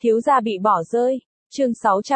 Thiếu gia bị bỏ rơi. Chương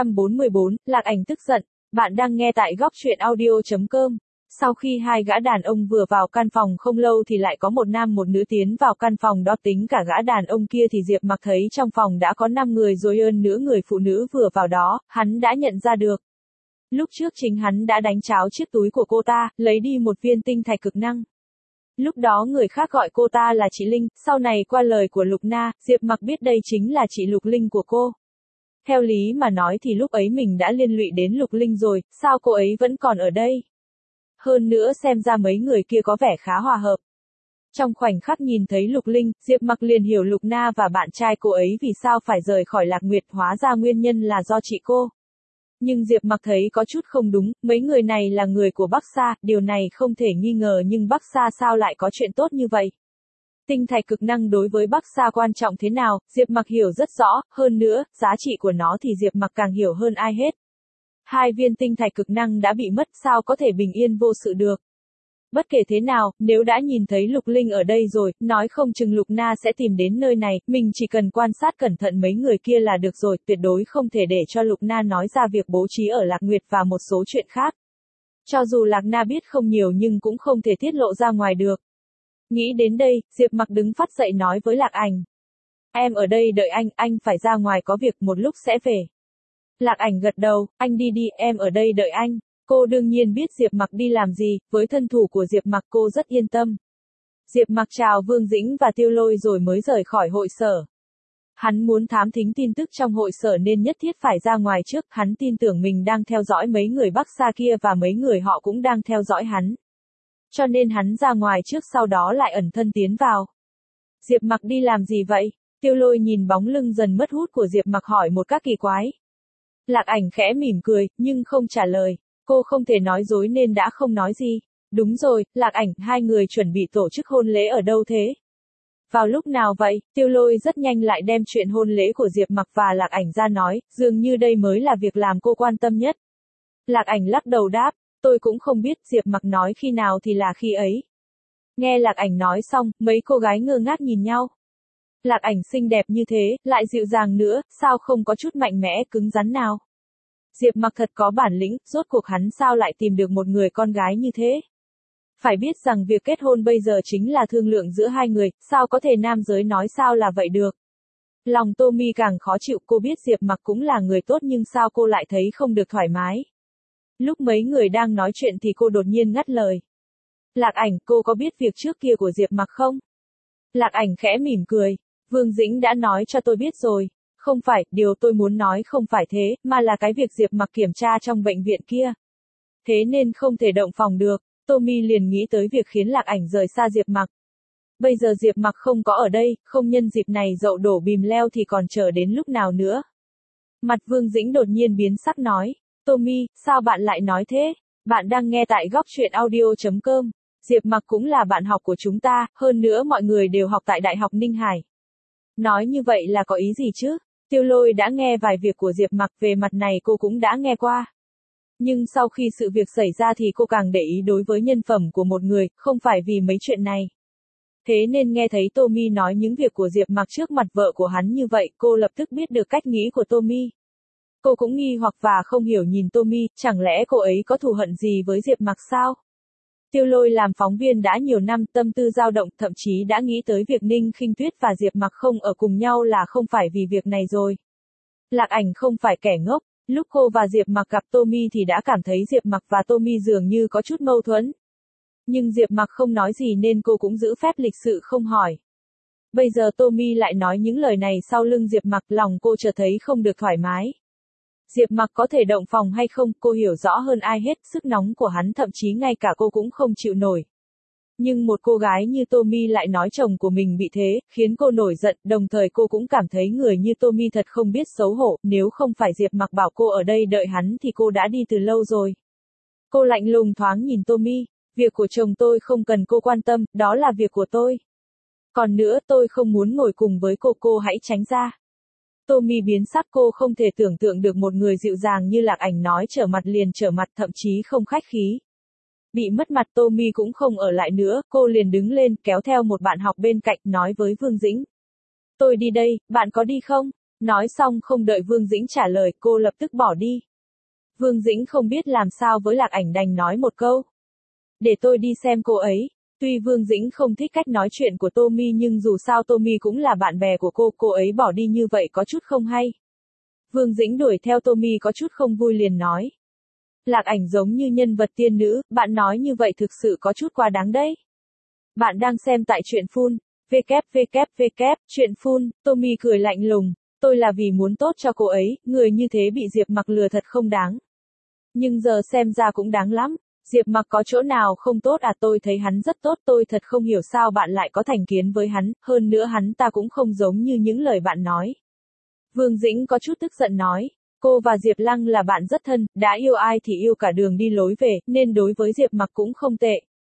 644, Lạc Ảnh tức giận. Bạn đang nghe tại góc truyện audio.com. Sau khi hai gã đàn ông vừa vào căn phòng không lâu thì lại có một nam một nữ tiến vào căn phòng đó, tính cả gã đàn ông kia thì Diệp Mặc thấy trong phòng đã có 5 người rồi, hơn nữa người phụ nữ vừa vào đó, hắn đã nhận ra được. Lúc trước chính hắn đã đánh tráo chiếc túi của cô ta, lấy đi một viên tinh thạch cực năng. Lúc đó người khác gọi cô ta là chị Linh, sau này qua lời của Lục Na, Diệp Mặc biết đây chính là chị Lục Linh của cô. Theo lý mà nói thì lúc ấy mình đã liên lụy đến Lục Linh rồi, sao cô ấy vẫn còn ở đây? Hơn nữa xem ra mấy người kia có vẻ khá hòa hợp. Trong khoảnh khắc nhìn thấy Lục Linh, Diệp Mặc liền hiểu Lục Na và bạn trai cô ấy vì sao phải rời khỏi Lạc Nguyệt, hóa ra nguyên nhân là do chị cô. Nhưng Diệp Mặc thấy có chút không đúng, mấy người này là người của Bắc Sa, điều này không thể nghi ngờ, nhưng Bắc Sa sao lại có chuyện tốt như vậy? Tinh thạch cực năng đối với Bắc Sa quan trọng thế nào, Diệp Mặc hiểu rất rõ, hơn nữa, giá trị của nó thì Diệp Mặc càng hiểu hơn ai hết. 2 viên tinh thạch cực năng đã bị mất, sao có thể bình yên vô sự được? Bất kể thế nào, nếu đã nhìn thấy Lục Linh ở đây rồi, nói không chừng Lục Na sẽ tìm đến nơi này, mình chỉ cần quan sát cẩn thận mấy người kia là được rồi, tuyệt đối không thể để cho Lục Na nói ra việc bố trí ở Lạc Nguyệt và một số chuyện khác. Cho dù Lạc Na biết không nhiều nhưng cũng không thể tiết lộ ra ngoài được. Nghĩ đến đây, Diệp Mặc đứng phát dậy nói với Lạc Ảnh. Em ở đây đợi anh phải ra ngoài có việc, một lúc sẽ về. Lạc Ảnh gật đầu, anh đi đi, em ở đây đợi anh. Cô đương nhiên biết Diệp Mặc đi làm gì, với thân thủ của Diệp Mặc cô rất yên tâm. Diệp Mặc chào Vương Dĩnh và Tiêu Lôi rồi mới rời khỏi hội sở. Hắn muốn thám thính tin tức trong hội sở nên nhất thiết phải ra ngoài trước, hắn tin tưởng mình đang theo dõi mấy người Bắc Sa kia và mấy người họ cũng đang theo dõi hắn. Cho nên hắn ra ngoài trước, sau đó lại ẩn thân tiến vào. Diệp Mặc đi làm gì vậy? Tiêu Lôi nhìn bóng lưng dần mất hút của Diệp Mặc hỏi một cách kỳ quái. Lạc Ảnh khẽ mỉm cười, nhưng không trả lời. Cô không thể nói dối nên đã không nói gì. Đúng rồi, Lạc Ảnh, hai người chuẩn bị tổ chức hôn lễ ở đâu thế? Vào lúc nào vậy? Tiêu Lôi rất nhanh lại đem chuyện hôn lễ của Diệp Mặc và Lạc Ảnh ra nói, dường như đây mới là việc làm cô quan tâm nhất. Lạc Ảnh lắc đầu đáp, tôi cũng không biết, Diệp Mặc nói khi nào thì là khi ấy. Nghe Lạc Ảnh nói xong, mấy cô gái ngơ ngác nhìn nhau. Lạc Ảnh xinh đẹp như thế, lại dịu dàng nữa, sao không có chút mạnh mẽ, cứng rắn nào? Diệp Mặc thật có bản lĩnh, rốt cuộc hắn sao lại tìm được một người con gái như thế? Phải biết rằng việc kết hôn bây giờ chính là thương lượng giữa hai người, sao có thể nam giới nói sao là vậy được? Lòng Tommy càng khó chịu, cô biết Diệp Mặc cũng là người tốt nhưng sao cô lại thấy không được thoải mái? Lúc mấy người đang nói chuyện thì cô đột nhiên ngắt lời. Lạc Ảnh, cô có biết việc trước kia của Diệp Mặc không? Lạc Ảnh khẽ mỉm cười. Vương Dĩnh đã nói cho tôi biết rồi. Không phải, điều tôi muốn nói không phải thế, mà là cái việc Diệp Mặc kiểm tra trong bệnh viện kia. Thế nên không thể động phòng được. Tommy liền nghĩ tới việc khiến Lạc Ảnh rời xa Diệp Mặc. Bây giờ Diệp Mặc không có ở đây, không nhân dịp này dậu đổ bìm leo thì còn chờ đến lúc nào nữa. Mặt Vương Dĩnh đột nhiên biến sắc nói. Tommy, sao bạn lại nói thế? Bạn đang nghe tại góc truyện audio.com. Diệp Mặc cũng là bạn học của chúng ta, hơn nữa mọi người đều học tại Đại học Ninh Hải. Nói như vậy là có ý gì chứ? Tiêu Lôi đã nghe vài việc của Diệp Mặc, về mặt này cô cũng đã nghe qua. Nhưng sau khi sự việc xảy ra thì cô càng để ý đối với nhân phẩm của một người, không phải vì mấy chuyện này. Thế nên nghe thấy Tommy nói những việc của Diệp Mặc trước mặt vợ của hắn như vậy, cô lập tức biết được cách nghĩ của Tommy. Cô cũng nghi hoặc và không hiểu nhìn Tommy, chẳng lẽ cô ấy có thù hận gì với Diệp Mặc sao? Tiêu Lôi làm phóng viên đã nhiều năm, tâm tư dao động, thậm chí đã nghĩ tới việc Ninh Khinh Tuyết và Diệp Mặc không ở cùng nhau là không phải vì việc này rồi. Lạc Ảnh không phải kẻ ngốc, lúc cô và Diệp Mặc gặp Tommy thì đã cảm thấy Diệp Mặc và Tommy dường như có chút mâu thuẫn. Nhưng Diệp Mặc không nói gì nên cô cũng giữ phép lịch sự không hỏi. Bây giờ Tommy lại nói những lời này sau lưng Diệp Mặc, lòng cô chợt thấy không được thoải mái. Diệp Mặc có thể động phòng hay không, cô hiểu rõ hơn ai hết, sức nóng của hắn thậm chí ngay cả cô cũng không chịu nổi. Nhưng một cô gái như Tommy lại nói chồng của mình bị thế, khiến cô nổi giận, đồng thời cô cũng cảm thấy người như Tommy thật không biết xấu hổ, nếu không phải Diệp Mặc bảo cô ở đây đợi hắn thì cô đã đi từ lâu rồi. Cô lạnh lùng thoáng nhìn Tommy, việc của chồng tôi không cần cô quan tâm, đó là việc của tôi. Còn nữa, tôi không muốn ngồi cùng với cô hãy tránh ra. Tommy biến sắc, cô không thể tưởng tượng được một người dịu dàng như Lạc Ảnh nói trở mặt liền trở mặt, thậm chí không khách khí. Bị mất mặt Tommy cũng không ở lại nữa, cô liền đứng lên, kéo theo một bạn học bên cạnh, nói với Vương Dĩnh. Tôi đi đây, bạn có đi không? Nói xong không đợi Vương Dĩnh trả lời, cô lập tức bỏ đi. Vương Dĩnh không biết làm sao với Lạc Ảnh đành nói một câu. Để tôi đi xem cô ấy. Tuy Vương Dĩnh không thích cách nói chuyện của Tommy nhưng dù sao Tommy cũng là bạn bè của cô ấy bỏ đi như vậy có chút không hay. Vương Dĩnh đuổi theo Tommy có chút không vui liền nói. Lạc Ảnh giống như nhân vật tiên nữ, bạn nói như vậy thực sự có chút quá đáng đấy. Bạn đang xem tại truyện Full, www, truyện Full, Tommy cười lạnh lùng, tôi là vì muốn tốt cho cô ấy, người như thế bị Diệp Mặc lừa thật không đáng. Nhưng giờ xem ra cũng đáng lắm, Diệp Mặc có chỗ nào không tốt à, tôi thấy hắn rất tốt, tôi thật không hiểu sao bạn lại có thành kiến với hắn, hơn nữa hắn ta cũng không giống như những lời bạn nói. Vương Dĩnh có chút tức giận nói. Cô và Diệp Lăng là bạn rất thân, đã yêu ai thì yêu cả đường đi lối về, nên đối với Diệp Mặc cũng không tệ.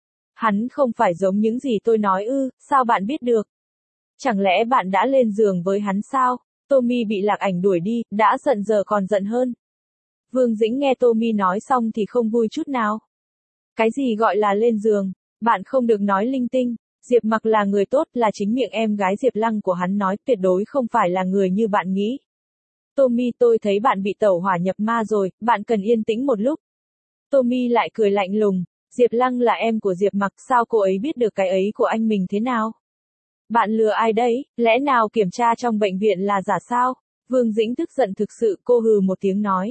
Hắn không phải giống những gì tôi nói ư, sao bạn biết được? Chẳng lẽ bạn đã lên giường với hắn sao? Tommy bị Lạc Ảnh đuổi đi, đã giận giờ còn giận hơn. Vương Dĩnh nghe Tommy nói xong thì không vui chút nào. Cái gì gọi là lên giường? Bạn không được nói linh tinh. Diệp Mặc là người tốt, là chính miệng em gái Diệp Lăng của hắn nói, tuyệt đối không phải là người như bạn nghĩ. Tommy, tôi thấy bạn bị tẩu hỏa nhập ma rồi, bạn cần yên tĩnh một lúc. Tommy lại cười lạnh lùng, Diệp Lăng là em của Diệp Mặc, sao cô ấy biết được cái ấy của anh mình thế nào? Bạn lừa ai đấy, lẽ nào kiểm tra trong bệnh viện là giả sao? Vương Dĩnh tức giận thực sự, cô hừ một tiếng nói.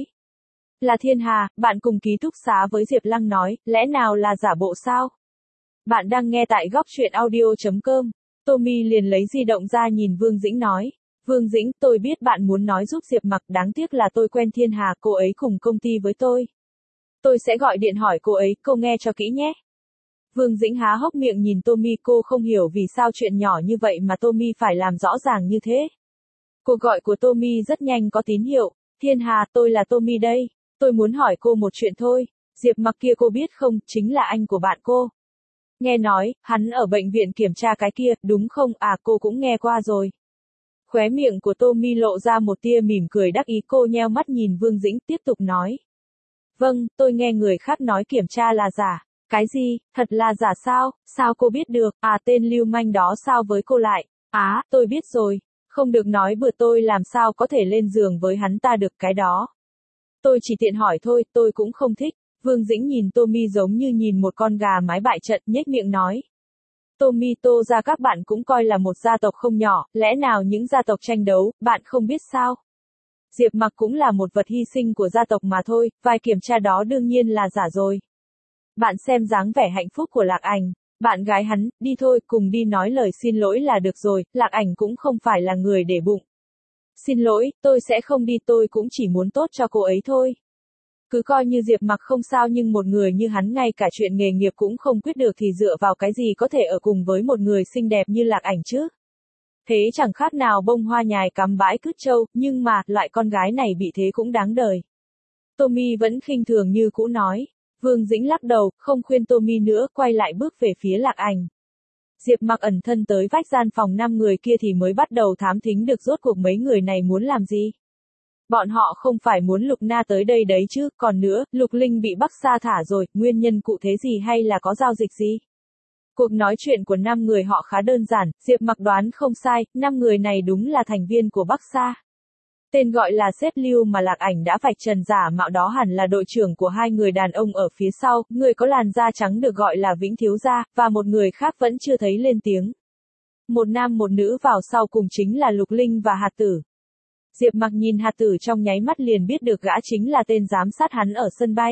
Là Thiên Hà, bạn cùng ký túc xá với Diệp Lăng nói, lẽ nào là giả bộ sao? Bạn đang nghe tại góc truyện audio.com. Tommy liền lấy di động ra nhìn Vương Dĩnh nói. Vương Dĩnh, tôi biết bạn muốn nói giúp Diệp Mặc, đáng tiếc là tôi quen Thiên Hà, cô ấy cùng công ty với tôi. Tôi sẽ gọi điện hỏi cô ấy, cô nghe cho kỹ nhé. Vương Dĩnh há hốc miệng nhìn Tommy, cô không hiểu vì sao chuyện nhỏ như vậy mà Tommy phải làm rõ ràng như thế. Cuộc gọi của Tommy rất nhanh có tín hiệu. Thiên Hà, tôi là Tommy đây. Tôi muốn hỏi cô một chuyện thôi. Diệp Mặc kia cô biết không, chính là anh của bạn cô. Nghe nói, hắn ở bệnh viện kiểm tra cái kia, đúng không? À, cô cũng nghe qua rồi. Khóe miệng của Tommy lộ ra một tia mỉm cười đắc ý, cô nheo mắt nhìn Vương Dĩnh, tiếp tục nói. Vâng, tôi nghe người khác nói kiểm tra là giả. Cái gì, thật là giả sao? Sao cô biết được? À, tên lưu manh đó sao với cô lại? Á, tôi biết rồi. Không được nói bừa, tôi làm sao có thể lên giường với hắn ta được cái đó. Tôi chỉ tiện hỏi thôi, tôi cũng không thích. Vương Dĩnh nhìn Tommy giống như nhìn một con gà mái bại trận, nhếch miệng nói. Tommy, Tô gia các bạn cũng coi là một gia tộc không nhỏ, lẽ nào những gia tộc tranh đấu, bạn không biết sao? Diệp Mặc cũng là một vật hy sinh của gia tộc mà thôi, vai kiểm tra đó đương nhiên là giả rồi. Bạn xem dáng vẻ hạnh phúc của Lạc Ảnh, bạn gái hắn, đi thôi, cùng đi nói lời xin lỗi là được rồi, Lạc Ảnh cũng không phải là người để bụng. Xin lỗi, tôi sẽ không đi, tôi cũng chỉ muốn tốt cho cô ấy thôi. Cứ coi như Diệp Mặc không sao, nhưng một người như hắn ngay cả chuyện nghề nghiệp cũng không quyết được thì dựa vào cái gì có thể ở cùng với một người xinh đẹp như Lạc Ảnh chứ? Thế chẳng khác nào bông hoa nhài cắm bãi cứt trâu, nhưng mà, loại con gái này bị thế cũng đáng đời. Tommy vẫn khinh thường như cũ nói. Vương Dĩnh lắc đầu, không khuyên Tommy nữa, quay lại bước về phía Lạc Ảnh. Diệp Mặc ẩn thân tới vách gian phòng 5 người kia thì mới bắt đầu thám thính được rốt cuộc mấy người này muốn làm gì. Bọn họ không phải muốn Lục Na tới đây đấy chứ, còn nữa, Lục Linh bị Bắc Sa thả rồi, nguyên nhân cụ thể gì hay là có giao dịch gì? Cuộc nói chuyện của 5 người họ khá đơn giản, Diệp Mặc đoán không sai, 5 người này đúng là thành viên của Bắc Sa. Tên gọi là sếp Lưu mà Lạc Ảnh đã vạch trần giả mạo đó hẳn là đội trưởng của 2 người đàn ông ở phía sau, người có làn da trắng được gọi là Vĩnh Thiếu Gia, và một người khác vẫn chưa thấy lên tiếng. Một nam một nữ vào sau cùng chính là Lục Linh và Hạt Tử. Diệp Mặc nhìn Hạt Tử trong nháy mắt liền biết được gã chính là tên giám sát hắn ở sân bay.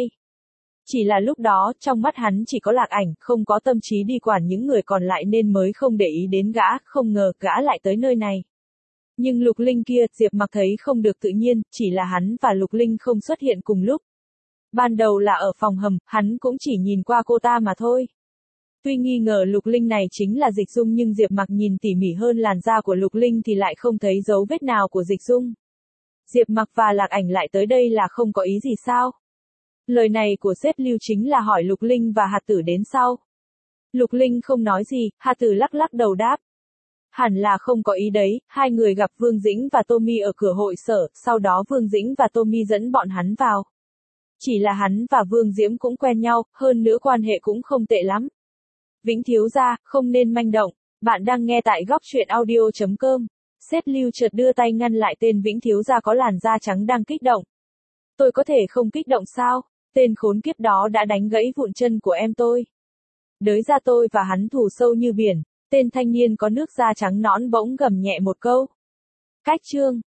Chỉ là lúc đó, trong mắt hắn chỉ có Lạc Ảnh, không có tâm trí đi quản những người còn lại nên mới không để ý đến gã, không ngờ gã lại tới nơi này. Nhưng Lục Linh kia, Diệp Mặc thấy không được tự nhiên, chỉ là hắn và Lục Linh không xuất hiện cùng lúc. Ban đầu là ở phòng hầm, hắn cũng chỉ nhìn qua cô ta mà thôi. Tuy nghi ngờ Lục Linh này chính là Dịch Dung nhưng Diệp Mặc nhìn tỉ mỉ hơn làn da của Lục Linh thì lại không thấy dấu vết nào của Dịch Dung. Diệp Mặc và Lạc Ảnh lại tới đây là không có ý gì sao? Lời này của sếp Lưu chính là hỏi Lục Linh và Hạt Tử đến sau. Lục Linh không nói gì, Hạt Tử lắc lắc đầu đáp. Hẳn là không có ý đấy, 2 người gặp Vương Dĩnh và Tommy ở cửa hội sở, sau đó Vương Dĩnh và Tommy dẫn bọn hắn vào. Chỉ là hắn và Vương Diễm cũng quen nhau, hơn nữa quan hệ cũng không tệ lắm. Vĩnh Thiếu Gia, không nên manh động, bạn đang nghe tại góc truyện audio.com. Sếp Lưu chợt đưa tay ngăn lại tên Vĩnh thiếu gia có làn da trắng đang kích động. Tôi có thể không kích động sao? Tên khốn kiếp đó đã đánh gãy vụn chân của em tôi. Đới ra tôi và hắn thù sâu như biển, tên thanh niên có nước da trắng nõn bỗng gầm nhẹ một câu. Cách chương